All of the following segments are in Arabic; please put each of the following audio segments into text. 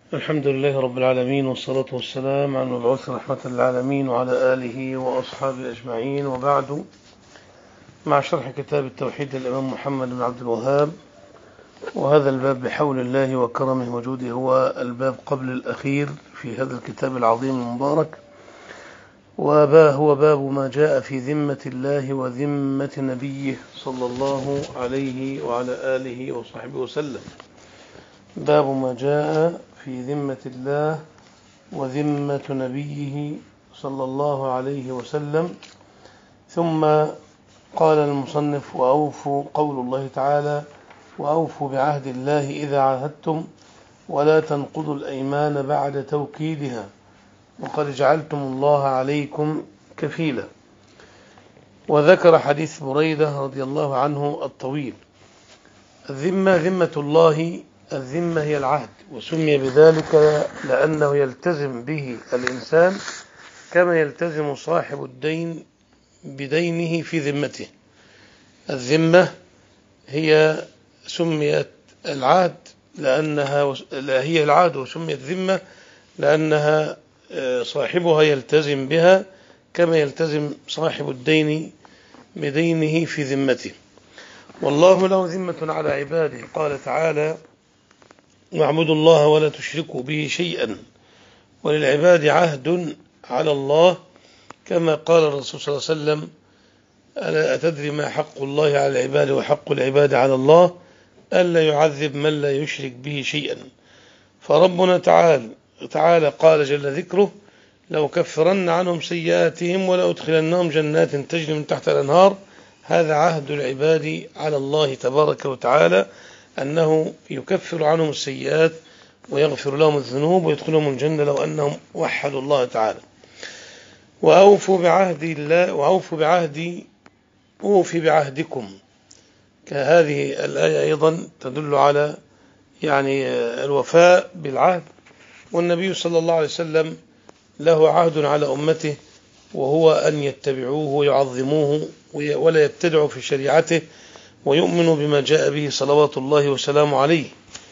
الحمد لله رب العالمين، والصلاة والسلام على المبعوث رحمة للعالمين وعلى آله وأصحابه أجمعين، وبعد. مع شرح كتاب التوحيد للإمام محمد بن عبد الوهاب، وهذا الباب بحول الله وكرمه وجوده هو الباب قبل الأخير في هذا الكتاب العظيم المبارك، وهو باب ما جاء في ذمة الله وذمة نبيه صلى الله عليه وعلى آله وصحبه وسلم. باب ما جاء في ذمة الله وذمة نبيه صلى الله عليه وسلم. ثم قال المصنف: وأوفوا، قول الله تعالى: وأوفوا بعهد الله إذا عاهدتم ولا تنقضوا الأيمان بعد توكيدها وقد جعلتم الله عليكم كفيلا. وذكر حديث بريدة رضي الله عنه الطويل. الذمة ذمة الله، الذمة هي العهد، وسمي بذلك لأنه يلتزم به الإنسان كما يلتزم صاحب الدين بدينه في ذمته. الذمة هي سميت العهد لأنها هي العهد، وسميت ذمة لأنها صاحبها يلتزم بها كما يلتزم صاحب الدين بدينه في ذمته. والله له ذمة على عباده، قال تعالى: واعبدوا الله ولا تشركوا به شيئا وللعباد عهد على الله، كما قال الرسول صلى الله عليه وسلم: ألا أتدري ما حق الله على العباد وحق العباد على الله؟ ألا يعذب من لا يشرك به شيئا. فربنا تعالى قال جل ذكره: لو كفرن عنهم سيئاتهم ولا أدخلنهم جنات تجري من تحت الأنهار. هذا عهد العباد على الله تبارك وتعالى، أنه يكفر عنهم السيئات ويغفر لهم الذنوب ويدخلهم الجنة لو أنهم وحدوا الله تعالى. وأوفوا بعهد الله، وأوفوا بعهدي أوفي بعهدكم. كهذه الآية أيضا تدل على الوفاء بالعهد. والنبي صلى الله عليه وسلم له عهد على أمته، وهو أن يتبعوه ويعظموه ولا يبتدعوا في شريعته ويؤمنوا بما جاء به صلوات الله وسلامه عليه.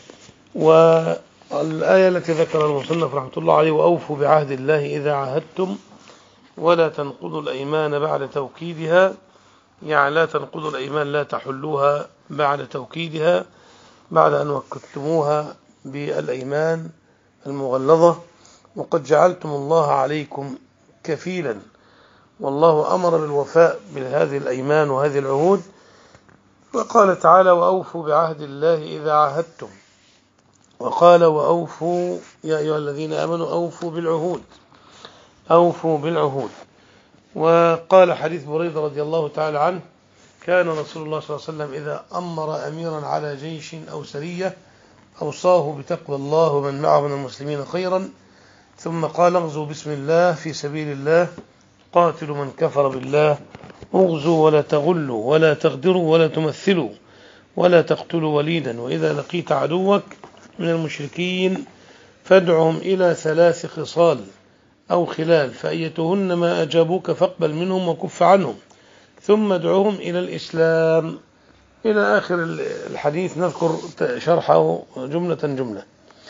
والآية التي ذكر المصنف رحمة الله عليه: وأوفوا بعهد الله إذا عاهدتم ولا تنقضوا الأيمان بعد توكيدها، يعني لا تنقضوا الأيمان، لا تحلوها بعد توكيدها، بعد أن وكدتموها بالأيمان المغلظة. وقد جعلتم الله عليكم كفيلا، والله أمر بالوفاء بهذه الأيمان وهذه العهود. وقال تعالى: وأوفوا بعهد الله إذا عاهدتم. وقال: وأوفوا يا أيها الذين آمنوا أوفوا بالعهود، أوفوا بالعهود. وقال حديث بريدة رضي الله تعالى عنه: كان رسول الله صلى الله عليه وسلم إذا أمر أميرا على جيش أو سرية أوصاه بتقوى الله ومن معه من المسلمين خيرا، ثم قال: اغزوا بسم الله في سبيل الله، قاتلوا من كفر بالله، اغزوا ولا تغلوا ولا تغدروا ولا تمثلوا ولا تقتلوا وليدا، وإذا لقيت عدوك من المشركين فادعهم إلى 3 خصال أو خلال، فأيتهن ما أجابوك فاقبل منهم وكف عنهم، ثم ادعوهم إلى الإسلام، إلى آخر الحديث. نذكر شرحه جملة.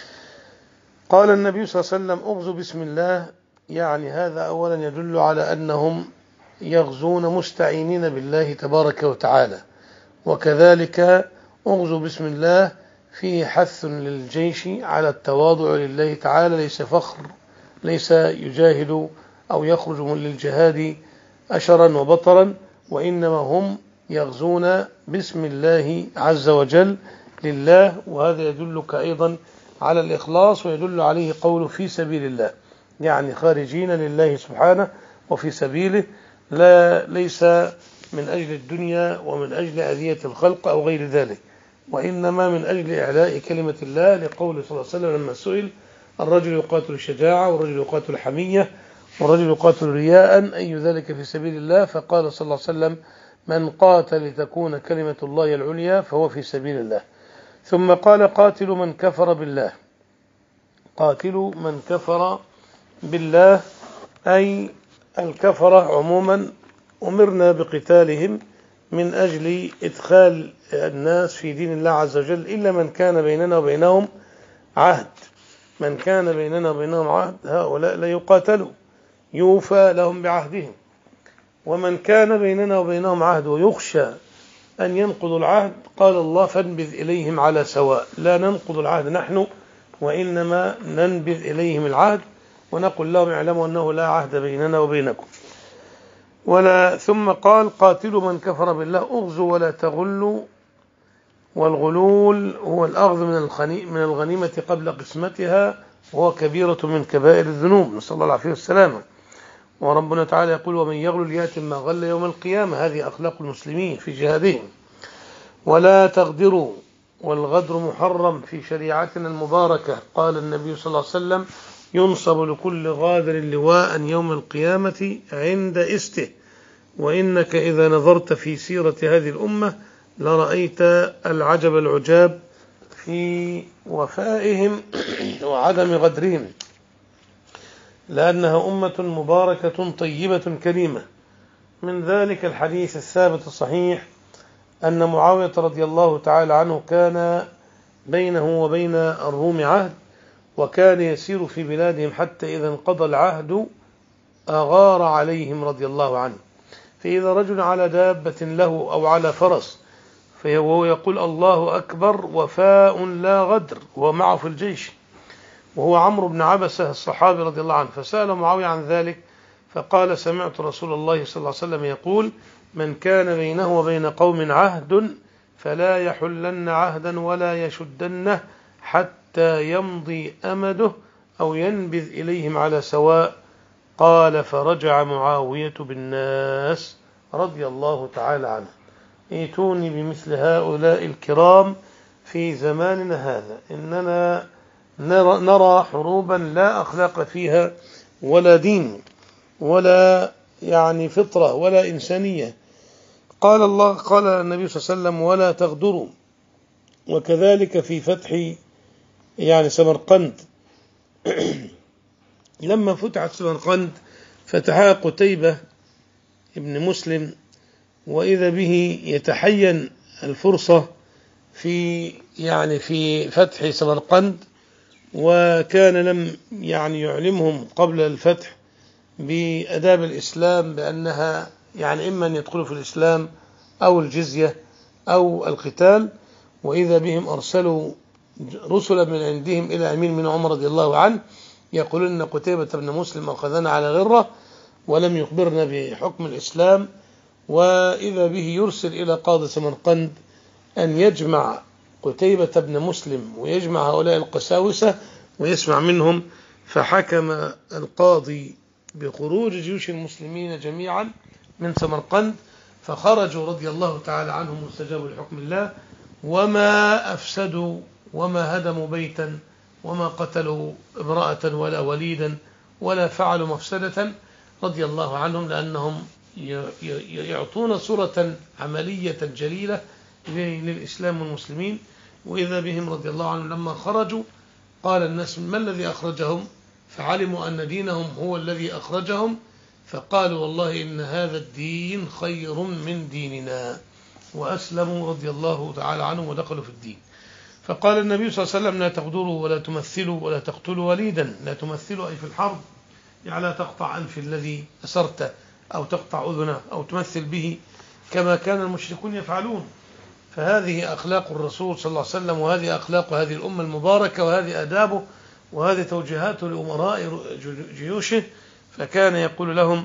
قال النبي صلى الله عليه وسلم: اغزوا بسم الله، يعني هذا أولا يدل على أنهم يغزون مستعينين بالله تبارك وتعالى. وكذلك اغزوا بسم الله فيه حث للجيش على التواضع لله تعالى، ليس فخر، ليس يجاهد أو يخرج للجهاد أشرا وبطرا، وإنما هم يغزون باسم الله عز وجل لله. وهذا يدلك أيضا على الإخلاص، ويدل عليه قوله في سبيل الله، يعني خارجين لله سبحانه وفي سبيله، ليس من أجل الدنيا ومن أجل أذية الخلق أو غير ذلك، وإنما من أجل إعلاء كلمة الله، لقوله صلى الله عليه وسلم لما سئل: الرجل يقاتل الشجاعة، والرجل يقاتل حمية، والرجل يقاتل رياء، أي ذلك في سبيل الله؟ فقال صلى الله عليه وسلم: من قاتل لتكون كلمة الله العليا فهو في سبيل الله. ثم قال: قاتلوا من كفر بالله، قاتلوا من كفر بالله، أي الكفرة عموما أمرنا بقتالهم من أجل إدخال الناس في دين الله عز وجل، إلا من كان بيننا وبينهم عهد. من كان بيننا وبينهم عهد هؤلاء لا يقاتلوا يوفى لهم بعهدهم، ومن كان بيننا وبينهم عهد ويخشى أن ينقضوا العهد قال الله فانبذ إليهم على سواء، لا ننقض العهد نحن وإنما ننبذ إليهم العهد ونقول لهم اعلموا أنه لا عهد بيننا وبينكم. ثم قال قاتلوا من كفر بالله اغزوا ولا تغلوا، والغلول هو الأخذ من الغنيمة قبل قسمتها، وهو كبيرة من كبائر الذنوب، نسأل الله العافية والسلامة. وربنا تعالى يقول ومن يغلل يأتي ما غل يوم القيامة، هذه أخلاق المسلمين في جهادهم. ولا تغدروا، والغدر محرم في شريعتنا المباركة، قال النبي صلى الله عليه وسلم ينصب لكل غادر لواء يوم القيامة عند استه، وإنك إذا نظرت في سيرة هذه الأمة لرأيت العجب العجاب في وفائهم وعدم غدرهم، لأنها أمة مباركة طيبة كريمة. من ذلك الحديث الثابت الصحيح أن معاوية رضي الله تعالى عنه كان بينه وبين الروم عهد، وكان يسير في بلادهم حتى إذا انقضى العهد أغار عليهم رضي الله عنه، فإذا رجل على دابة له أو على فرس فهو يقول الله أكبر وفاء لا غدر، ومعه في الجيش، وهو عمرو بن عبسة الصحابي رضي الله عنه، فسأل معاوية عن ذلك فقال سمعت رسول الله صلى الله عليه وسلم يقول من كان بينه وبين قوم عهد فلا يحلن عهدا ولا يشدنه حتى يمضي أمده أو ينبذ إليهم على سواء. قال فرجع معاوية بالناس رضي الله تعالى عنه. ائتوني بمثل هؤلاء الكرام في زماننا هذا، إننا نرى حروبا لا أخلاق فيها ولا دين ولا يعني فطرة ولا إنسانية. قال النبي صلى الله عليه وسلم ولا تغدروا. وكذلك في فتح يعني سمرقند لما فتحت سمرقند فتحها قتيبة ابن مسلم، وإذا به يتحين الفرصة في فتح سمرقند، وكان لم يعلمهم قبل الفتح بأداب الإسلام بأنها إما أن يدخلوا في الإسلام أو الجزية أو القتال، وإذا بهم أرسلوا رسلا من عندهم إلى أمير من عمر رضي الله عنه يقولون أن قتيبة بن مسلم أخذنا على غرة ولم يخبرنا بحكم الإسلام، وإذا به يرسل إلى قاضي سمرقند أن يجمع قتيبة بن مسلم ويجمع هؤلاء القساوسة ويسمع منهم. فحكم القاضي بخروج جيوش المسلمين جميعا من سمرقند، فخرجوا رضي الله تعالى عنهم واستجابوا لحكم الله، وما أفسدوا وما هدموا بيتا وما قتلوا امرأة ولا وليدا ولا فعلوا مفسدة رضي الله عنهم، لأنهم يعطون صورة عملية جليلة للإسلام والمسلمين. وإذا بهم رضي الله عنهم لما خرجوا قال الناس ما الذي أخرجهم؟ فعلموا أن دينهم هو الذي أخرجهم، فقالوا والله إن هذا الدين خير من ديننا، وأسلموا رضي الله تعالى عنهم ودخلوا في الدين. فقال النبي صلى الله عليه وسلم لا تغدروا ولا تمثلوا ولا تقتلوا وليدا. لا تمثلوا أي في الحرب، لا تقطع أنف الذي أسرته أو تقطع أذنه أو تمثل به كما كان المشركون يفعلون. فهذه أخلاق الرسول صلى الله عليه وسلم، وهذه أخلاق هذه الأمة المباركة، وهذه آدابه، وهذه توجيهاته لأمراء جيوشه. فكان يقول لهم،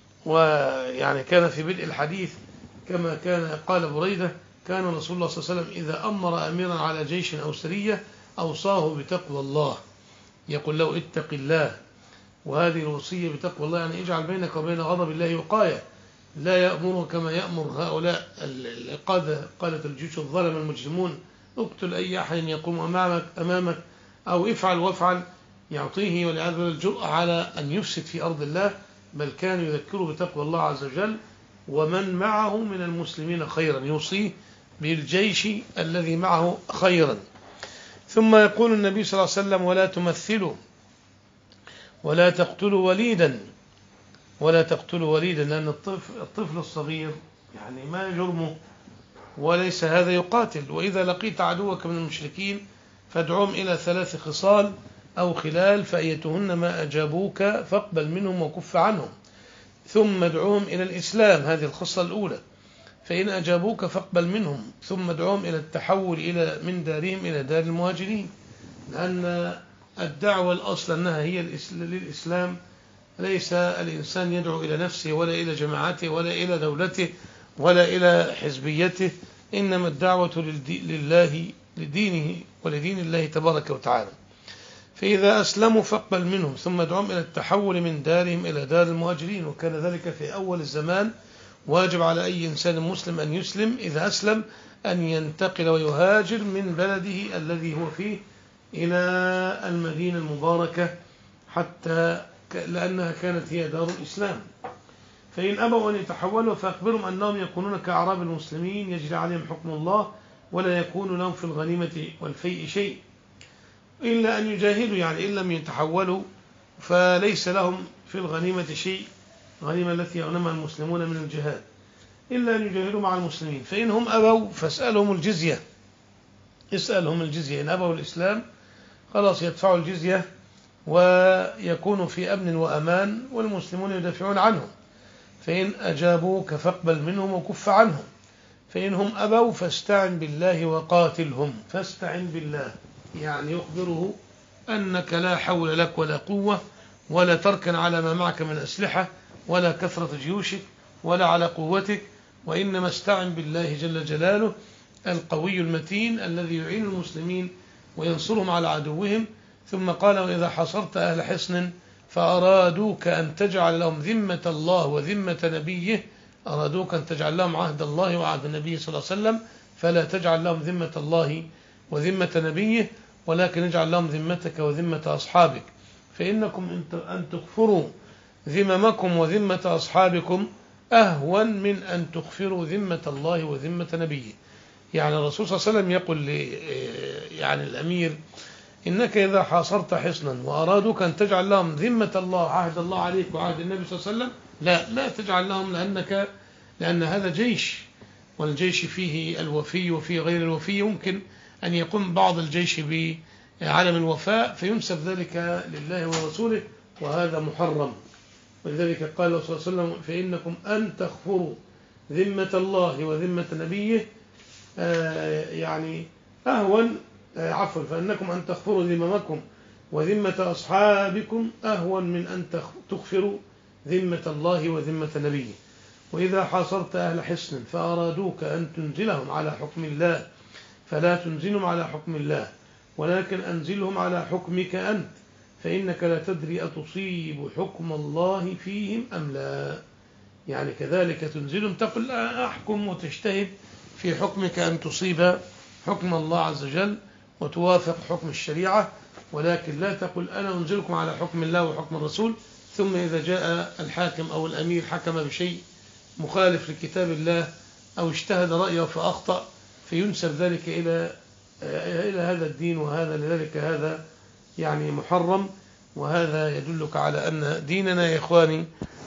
كان في بدء الحديث كما كان قال بريدة كان رسول الله صلى الله عليه وسلم إذا أمر أميرا على جيش أو سرية أوصاه بتقوى الله، يقول له اتق الله. وهذه الوصية بتقوى الله اجعل بينك وبين غضب الله وقاية، لا يأمر كما يأمر هؤلاء قادة الجيوش الظلم المجرمون اقتل أي أحد يقوم أمامك أو افعل وافعل، يعطيه والعياذ بالله الجرأة على أن يفسد في أرض الله، بل كان يذكره بتقوى الله عز وجل ومن معه من المسلمين خيرا، يوصيه بالجيش الذي معه خيرا. ثم يقول النبي صلى الله عليه وسلم ولا تمثلوا ولا تقتلوا وليدا. ولا تقتلوا وليدا، لأن الطفل الصغير ما جرمه وليس هذا يقاتل. وإذا لقيت عدوك من المشركين فادعوهم إلى 3 خصال: أو خلال فأيتهن ما أجابوك فاقبل منهم وكف عنهم، ثم ادعوهم إلى الإسلام، هذه الخصلة الأولى. فإن أجابوك فاقبل منهم، ثم ادعوهم إلى التحول من دارهم إلى دار المهاجرين، لأن الدعوة الأصل أنها هي للإسلام، ليس الإنسان يدعو إلى نفسه ولا إلى جماعته ولا إلى دولته ولا إلى حزبيته، إنما الدعوة لله، لدينه ولدين الله تبارك وتعالى. فإذا أسلموا فاقبل منهم، ثم ادعوهم إلى التحول من دارهم إلى دار المهاجرين. وكان ذلك في أول الزمان، واجب على أي إنسان مسلم أن يسلم إذا أسلم أن ينتقل ويهاجر من بلده الذي هو فيه إلى المدينة المباركة، حتى لأنها كانت هي دار الإسلام. فإن أبوا أن يتحولوا فأخبرهم أنهم يكونون كأعراب المسلمين يجري عليهم حكم الله، ولا يكون لهم في الغنيمة والفيء شيء إلا أن يجاهدوا، يعني إن لم يتحولوا فليس لهم في الغنيمة شيء، الغنيمة التي يغنمها المسلمون من الجهاد، إلا أن يجاهدوا مع المسلمين. فإنهم أبوا فاسألهم الجزية، اسألهم الجزية. إن أبوا الإسلام خلاص يدفعوا الجزية ويكونوا في أمن وأمان، والمسلمون يدافعون عنهم. فإن أجابوك فاقبل منهم وكف عنهم. فإنهم أبوا فاستعن بالله وقاتلهم. فاستعن بالله يعني يخبره أنك لا حول لك ولا قوة، ولا تركن على ما معك من أسلحة، ولا كثرة جيوشك، ولا على قوتك، وإنما استعن بالله جل جلاله القوي المتين الذي يعين المسلمين وينصرهم على عدوهم. ثم قال: وإذا حصرت أهل حصن فأرادوك أن تجعل لهم ذمة الله وذمة نبيه، أرادوك أن تجعل لهم عهد الله وعهد النبي صلى الله عليه وسلم، فلا تجعل لهم ذمة الله وذمة نبيه، ولكن اجعل لهم ذمتك وذمة أصحابك. فإنكم أن تغفروا ذممكم وذمة أصحابكم أهون من أن تغفروا ذمة الله وذمة نبيه. يعني الرسول صلى الله عليه وسلم يقول يعني الأمير: إنك إذا حاصرت حصنا وأرادوك أن تجعل لهم ذمة الله، عهد الله عليك وعهد النبي صلى الله عليه وسلم، لا تجعل لهم، لأن هذا جيش، والجيش فيه الوفي وفيه غير الوفي. يمكن أن يقوم بعض الجيش بعدم الوفاء فينسب ذلك لله ورسوله، وهذا محرم. ولذلك قال الله صلى الله عليه وسلم: فإنكم أن تغفروا ذمة الله وذمة نبيه يعني أهون، عفوا، فإنكم أن تغفروا ذممكم وذمة أصحابكم أهون من أن تغفروا ذمة الله وذمة نبيه. وإذا حاصرت أهل حصن فأرادوك أن تنزلهم على حكم الله، فلا تنزلهم على حكم الله، ولكن أنزلهم على حكمك أنت، فإنك لا تدري أتصيب حكم الله فيهم أم لا. يعني كذلك تنزلهم، تقول أحكم وتجتهد في حكمك أن تصيب حكم الله عز وجل وتوافق حكم الشريعة، ولكن لا تقل أنا أنزلكم على حكم الله وحكم الرسول، ثم إذا جاء الحاكم أو الأمير حكم بشيء مخالف لكتاب الله أو اجتهد رأيه فأخطأ، فينسب ذلك إلى هذا الدين، وهذا لذلك هذا يعني محرم. وهذا يدلك على أن ديننا يا إخواني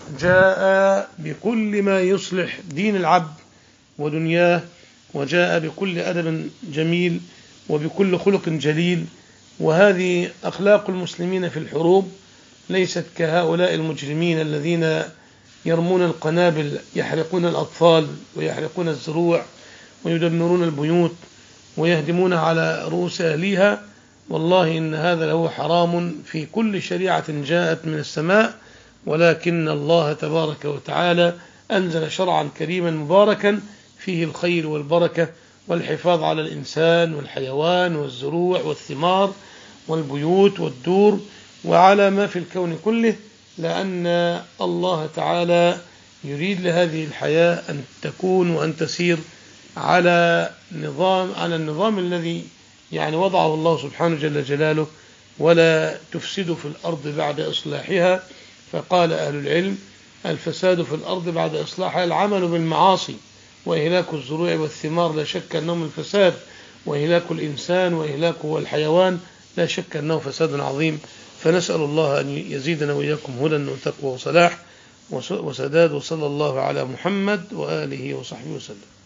جاء بكل ما يصلح دين العبد ودنياه، وجاء بكل أدب جميل وبكل خلق جليل. وهذه أخلاق المسلمين في الحروب، ليست كهؤلاء المجرمين الذين يرمون القنابل، يحرقون الأطفال ويحرقون الزروع ويدمرون البيوت ويهدمون على رؤوس أهليها. والله إن هذا له حرام في كل شريعة جاءت من السماء، ولكن الله تبارك وتعالى أنزل شرعا كريما مباركا فيه الخير والبركة والحفاظ على الإنسان والحيوان والزروع والثمار والبيوت والدور وعلى ما في الكون كله، لأن الله تعالى يريد لهذه الحياة أن تكون وأن تسير على النظام الذي يعني وضعه الله سبحانه جل جلاله، ولا تفسد في الأرض بعد إصلاحها. فقال أهل العلم: الفساد في الأرض بعد إصلاحها العمل بالمعاصي، وإهلاك الزروع والثمار لا شك أنه من الفساد، وإهلاك الإنسان وإهلاكه والحيوان لا شك أنه فساد عظيم. فنسأل الله أن يزيدنا وإياكم هدى وتقوى وصلاح وسداد، وصلى الله على محمد وآله وصحبه وسلم.